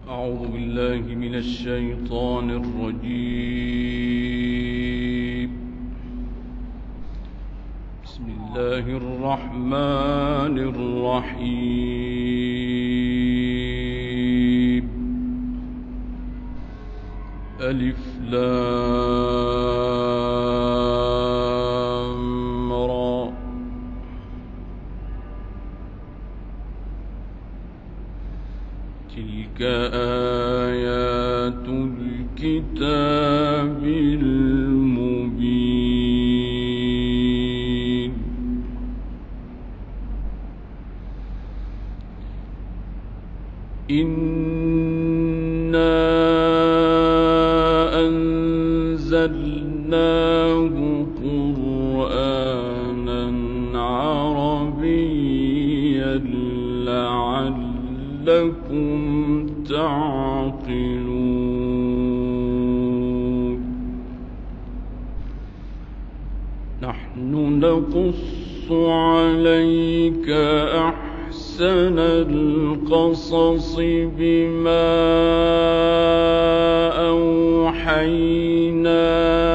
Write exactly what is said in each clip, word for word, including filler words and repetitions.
أعوذ بالله من الشيطان الرجيم. بسم الله الرحمن الرحيم. ألف لام را. تلك آيات الكتاب المبين. إنا أنزلناه قرآنا عربيا لعلكم تعقلون. نحن نقص عليك أحسن القصص بما أوحينا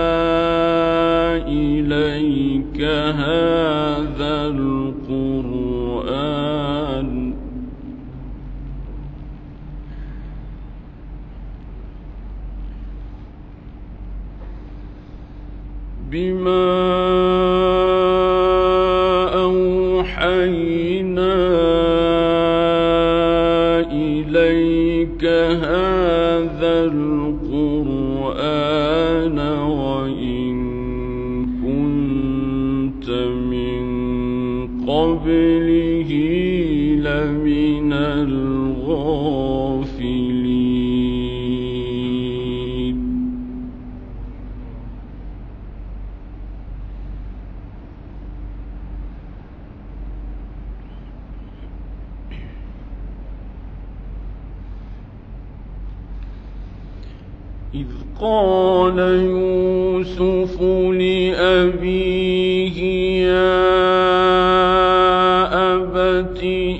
إليك هذا القرآن بما أوحينا إليك هذا القرآن وإن كنت من قبله لمن الغافلين. إذ قال يوسف لأبيه يا أبت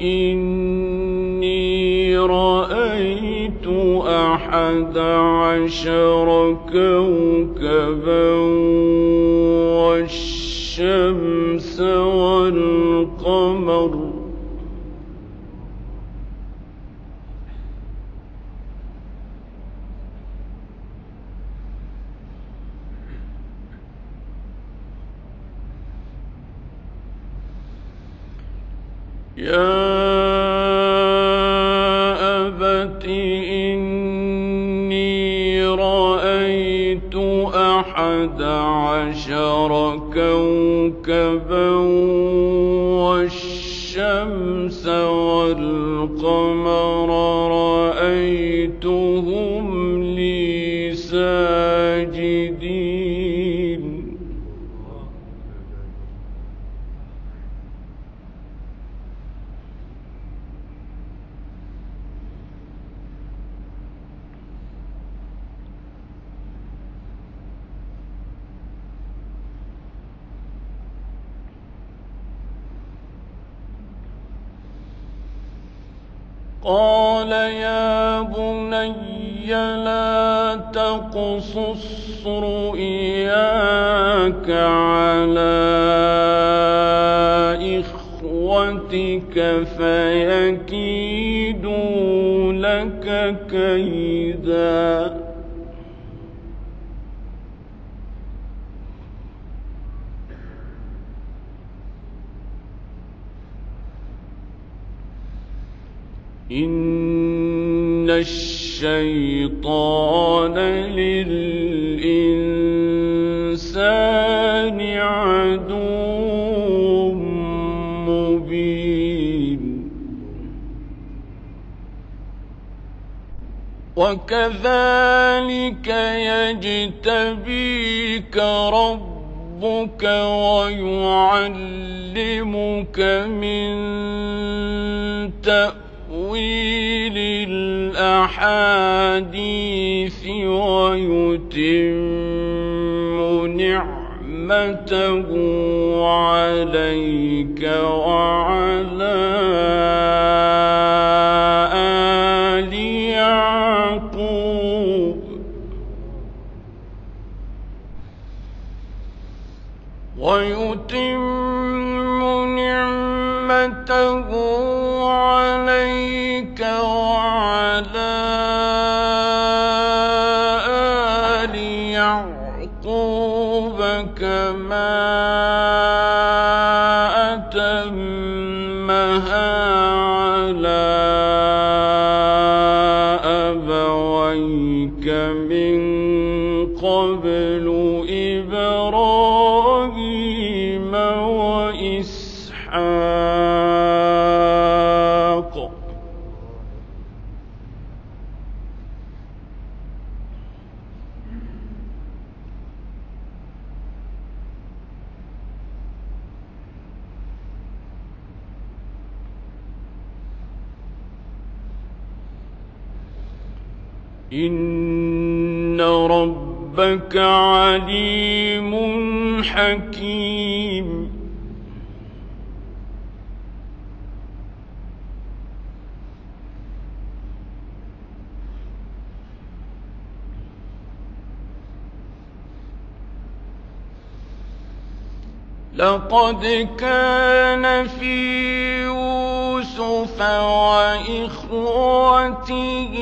إني رأيت أحد عشر كوكبا والشمس والقمر يا أبت إني رأيت أحد عشر كوكبا والشمس والقمر رأيتهم لي ساجدين. قال يا بني لا تقصص رؤياك على إخوتك فيكيدوا لك كيدا. إن الشيطان للإنسان عدو مبين. وكذلك يجتبيك ربك ويعلمك من تأويل الأحاديث ويتم نعمته عليك وعلى آل يعقوب وعلى آل يعقوب كما أتمها على أبويك من قبل إبراهيم وإسحاق إن ربك عليم حكيم لقد كان في يوسف وإخوته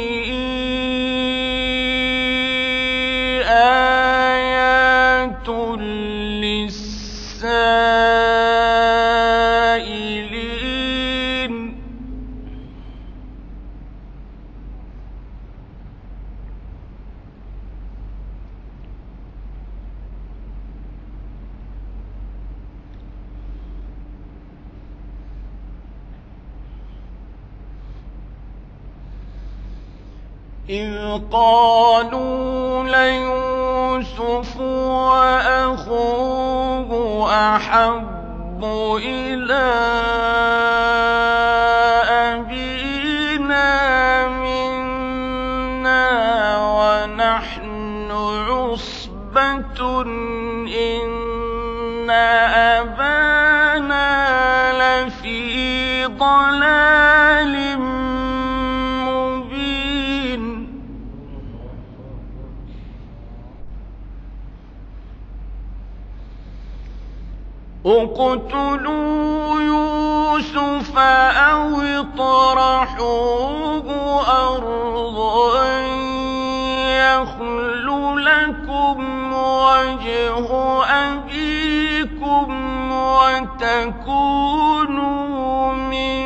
آيات للسائلين إذ قالوا ليوسف وأخوه أحب إلى أبينا منا ونحن عصبة إن أبانا لفي ضلال اقتلوا يوسف أو اطرحوه أرضا يخل لكم وجه أبيكم وتكونوا من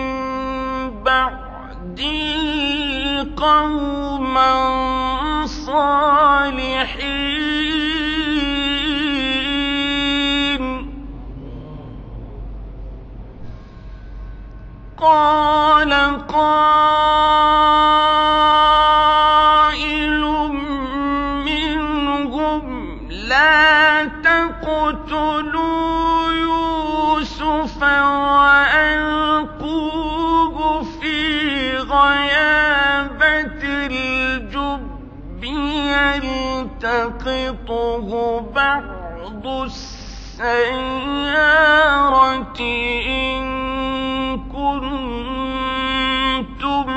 بعده قوما صالحين قال قائل منهم لا تقتلوا يوسف وألقوه في غيابة الجب يلتقطه بعض السيارة إن كنتم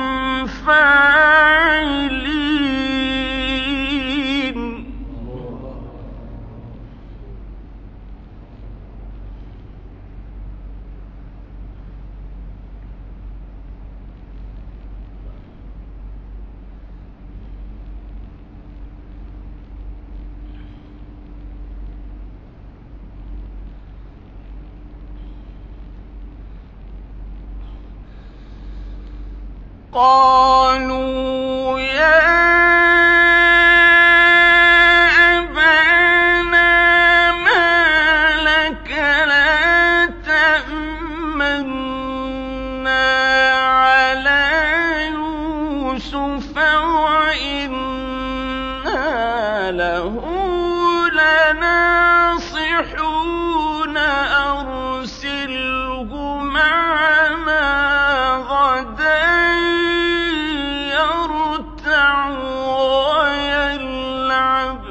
فاعلين قالوا يا أبانا ما لك لا تأمنا على يوسف وإنا له لناصحون أرسله معنا غدا ويلعب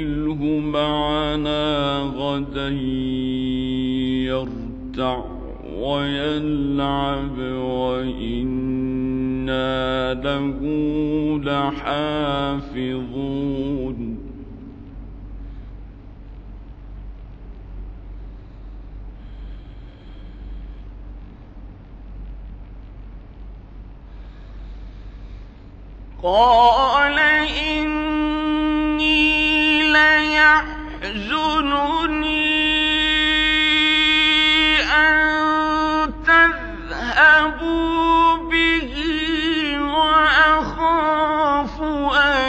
أرسله معنا غدا يرتع ويلعب وإنا له لحافظون قال إني ليحزنني أن تذهبوا به وأخاف أن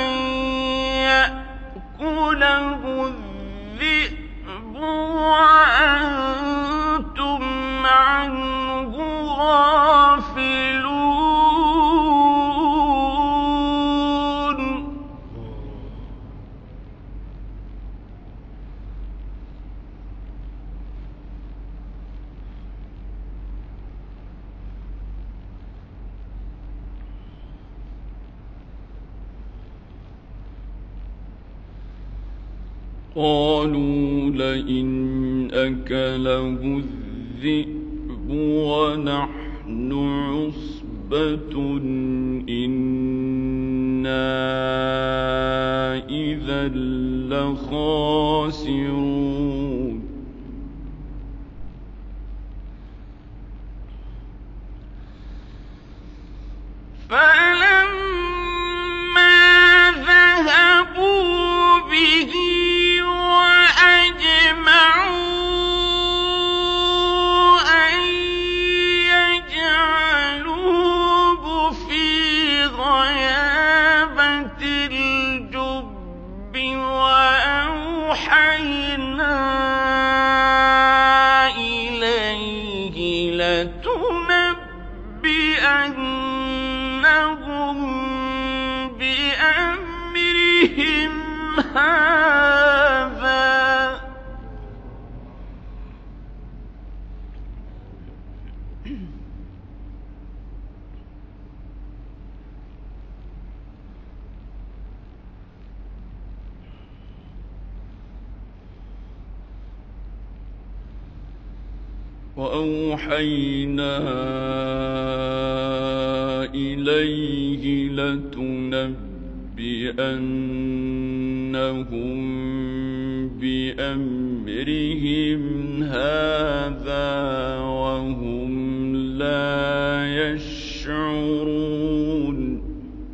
يأكله الذئب وأنتم عنه غافلون. قالوا لئن أكله الذئب ونحن عصبة إنا إذا لخاسرون. فلما ذهبوا به لتنبئنهم بأمرهم هذا وأوحينا إليه لتنبئنهم بأمرهم هذا وهم لا يشعرون.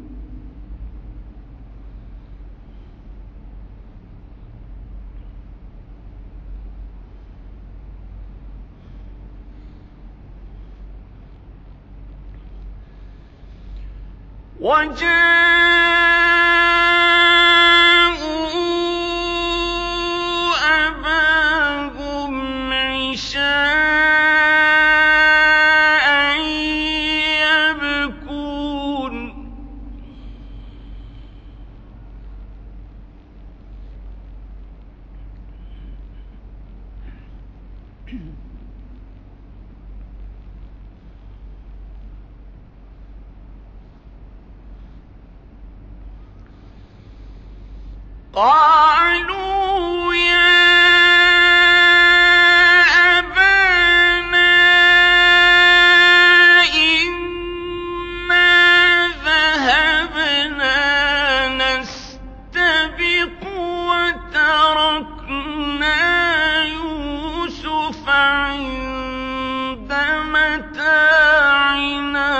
وجاءوا أباهم عشاء يبكون. قالوا يا أبانا إنا ذهبنا نستبق وتركنا يوسف عند متاعنا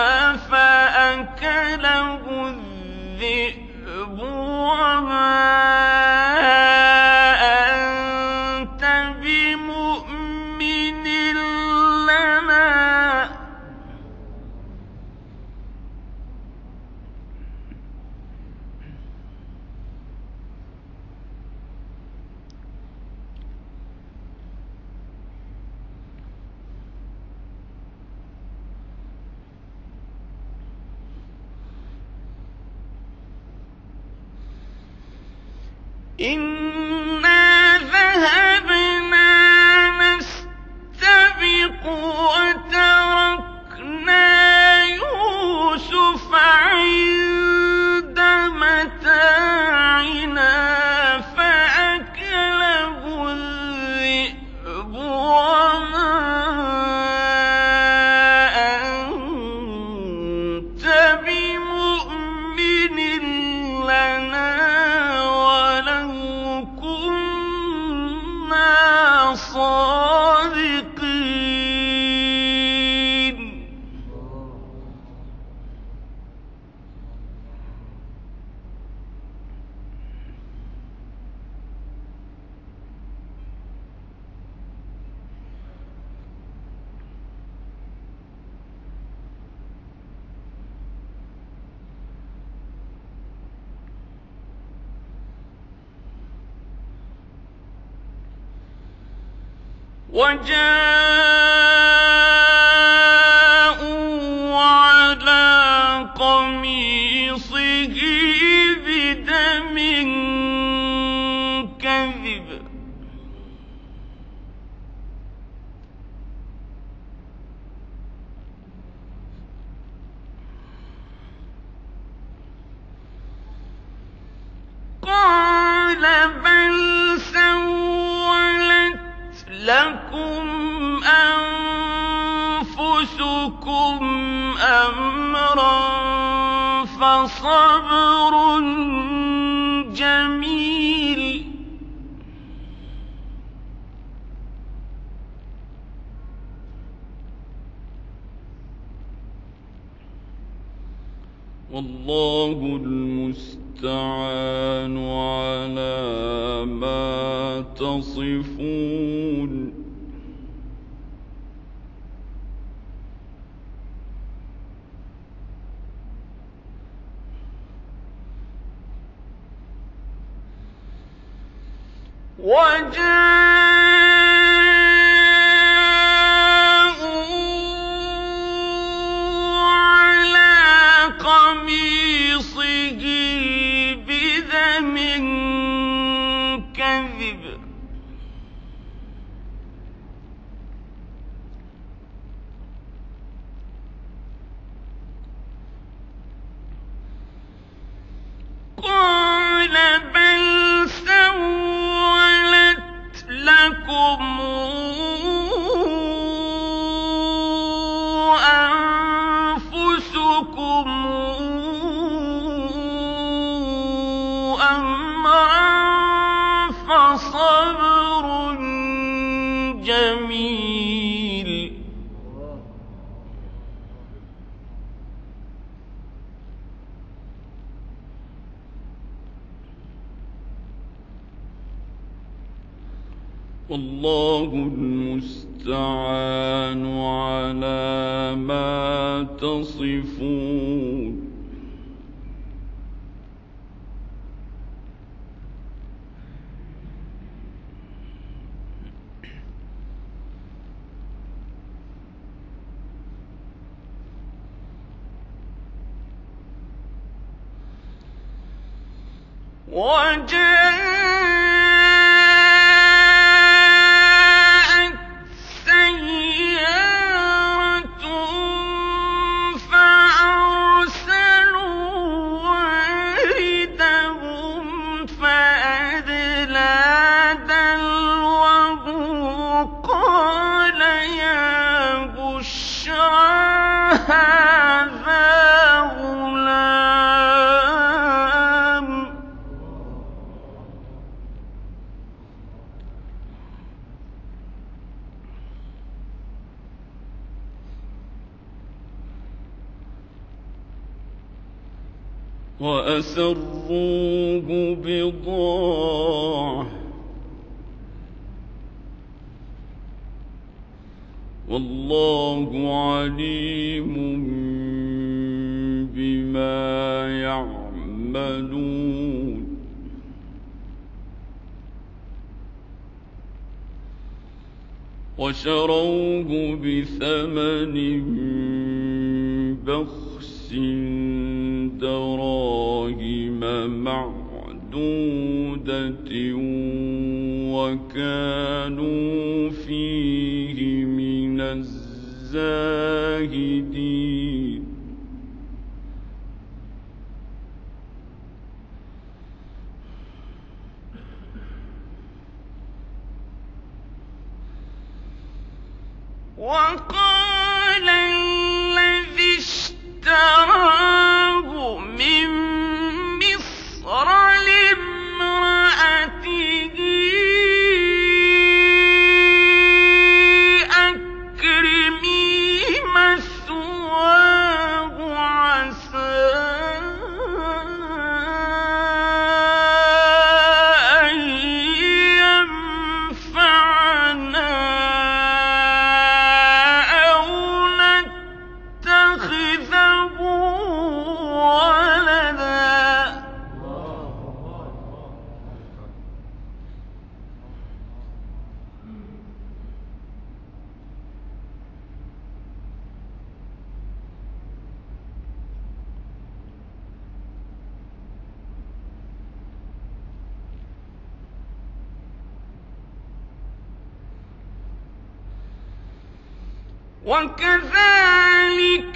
فأكله الذئب وما أنت بمؤمن لنا إنا ذهبنا نستبق وتركنا يوسف عند متاعنا فأكله الذئب وما وجاءوا على قميصه بدم كذب قال بل سولت لكم أنفسكم أمرا فصبر جميل والله المستعان على ما تصفون وجاءوا على قميصه بدم كذب قال بل سولت لكم أنفسكم أمرا فصبر جميل والله المستعان على ما تصفون وجاءت سيارة فأرسلوا واردهم فأدلى دلوه قال يا بشرى هذا غلام وأسروه بضاعة والله عليم بما يعملون وشروه بثمن بخس دراهم معدودة وكانوا فيه من الزاهدين وقال الذي اشتراه من مصر لامرأته أكرمي مثواه وكذلك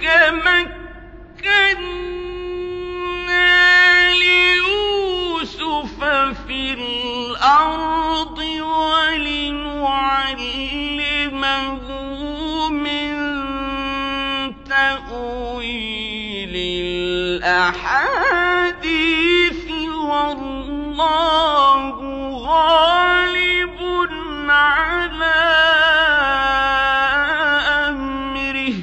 مكنا ليوسف في الأرض ولنعلمه من تأويل الأحاديث والله غالب على أمره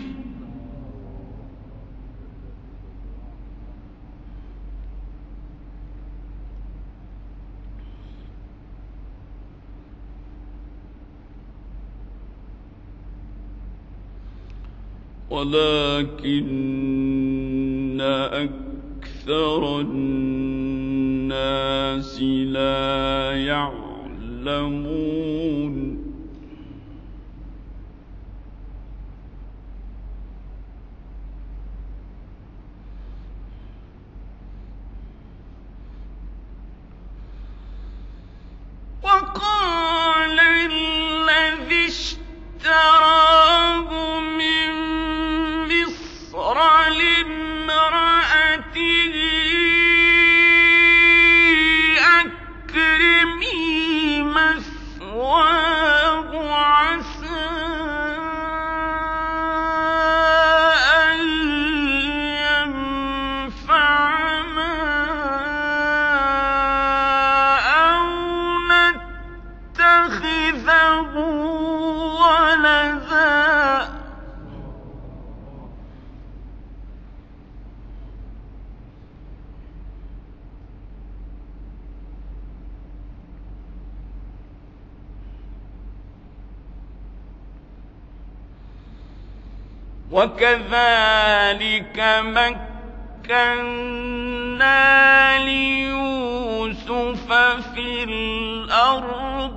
ولكن أكثر الناس لا يعلمون وقال الذي اشتراه من مصر لامرأته أكرمي مثواه عسى أن ينفعنا أو نتخذه ولدا وكذلك مكنا ليوسف في الأرض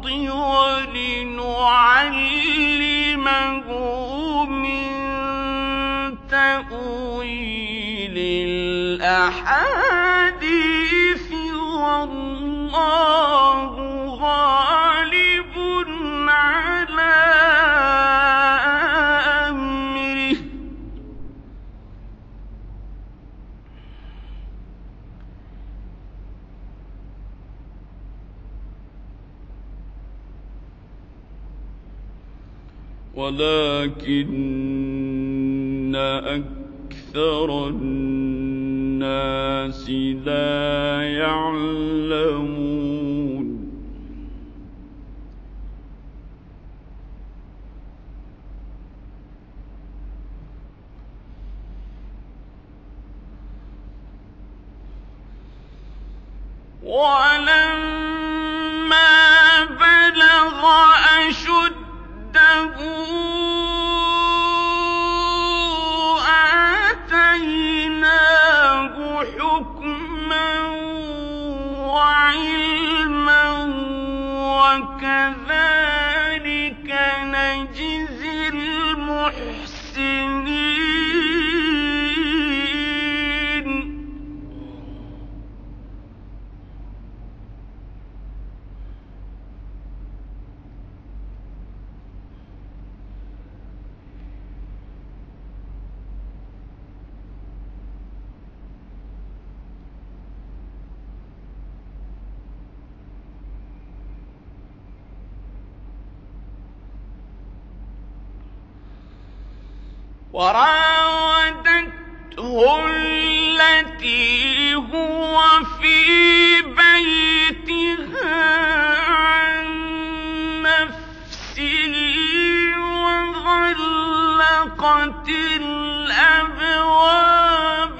ولنعلمه من تأويل الأحاديث والله غالب على أمره ولكن أكثر الناس لا يعلمون ولما بلغ أشده آتيناه حكما وعلما وكذلك نجزي المحسنين وراودته التي هو في بيتها عن نفسه وغلقت الأبواب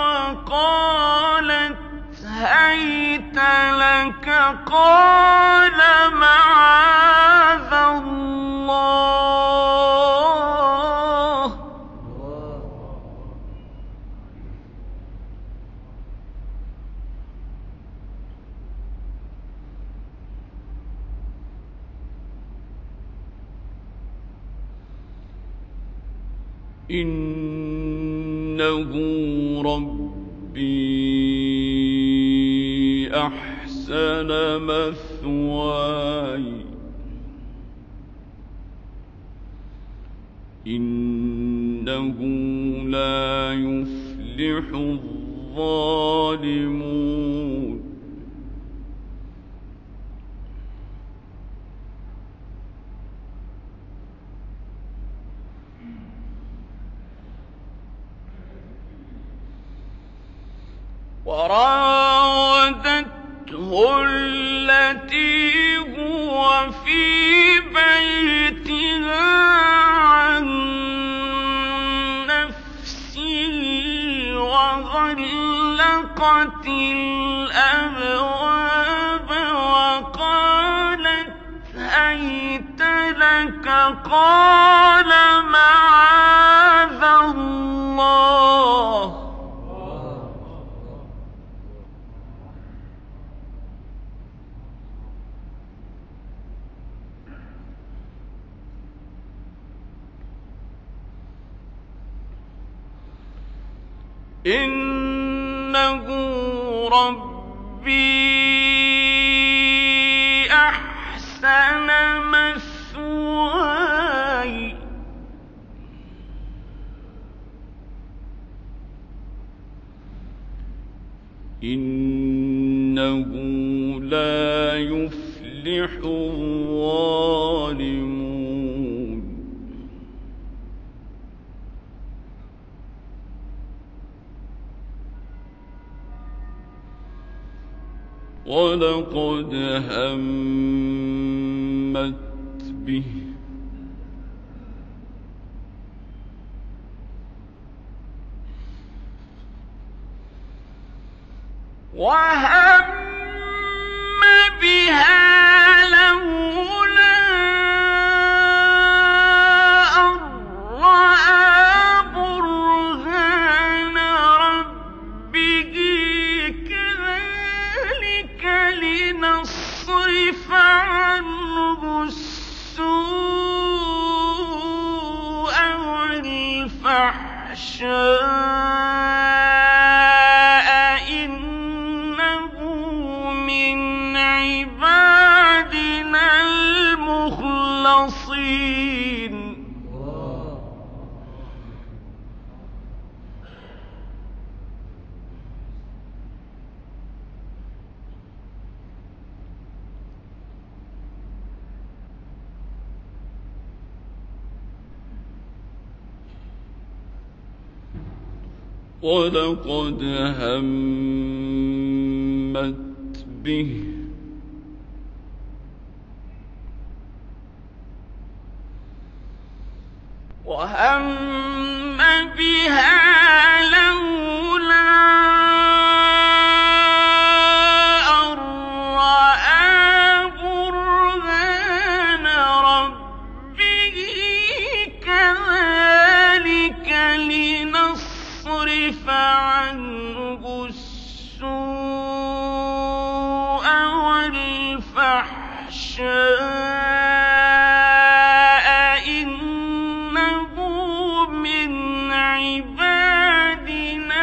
وقالت هيت لك قال معاذ الله إنه ربي أحسن مثواي إن إنه لا يفلح الظالمون وراودته التي هو في بيتها عن نفسه وغلقت الأبواب وقالت هيت لك قال معاذ الله إنه ربي أحسن مثواي إنه لا يفلح الظالمون ولقد همت به وهم بها لولا أن رأى برهان ربه كذلك لنصرف عنه السوء والفحشاء إنه من عبادنا المخلصين ولقد همت به وهم بها لولا أن رأى برهان ربه كذلك لنصرف عنه السوء والفحشاء إنه من عبادنا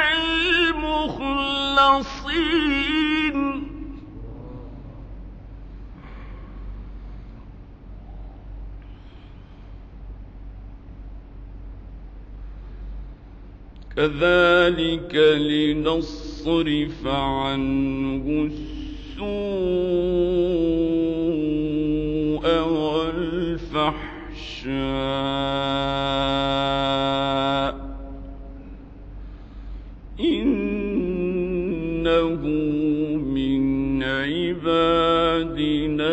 المخلصين كذلك لنصرف عنه السوء والفحشاء إنه من عبادنا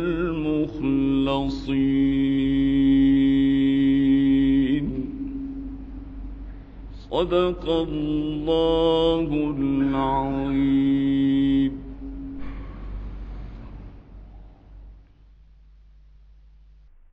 المخلصين صدق الله العظيم.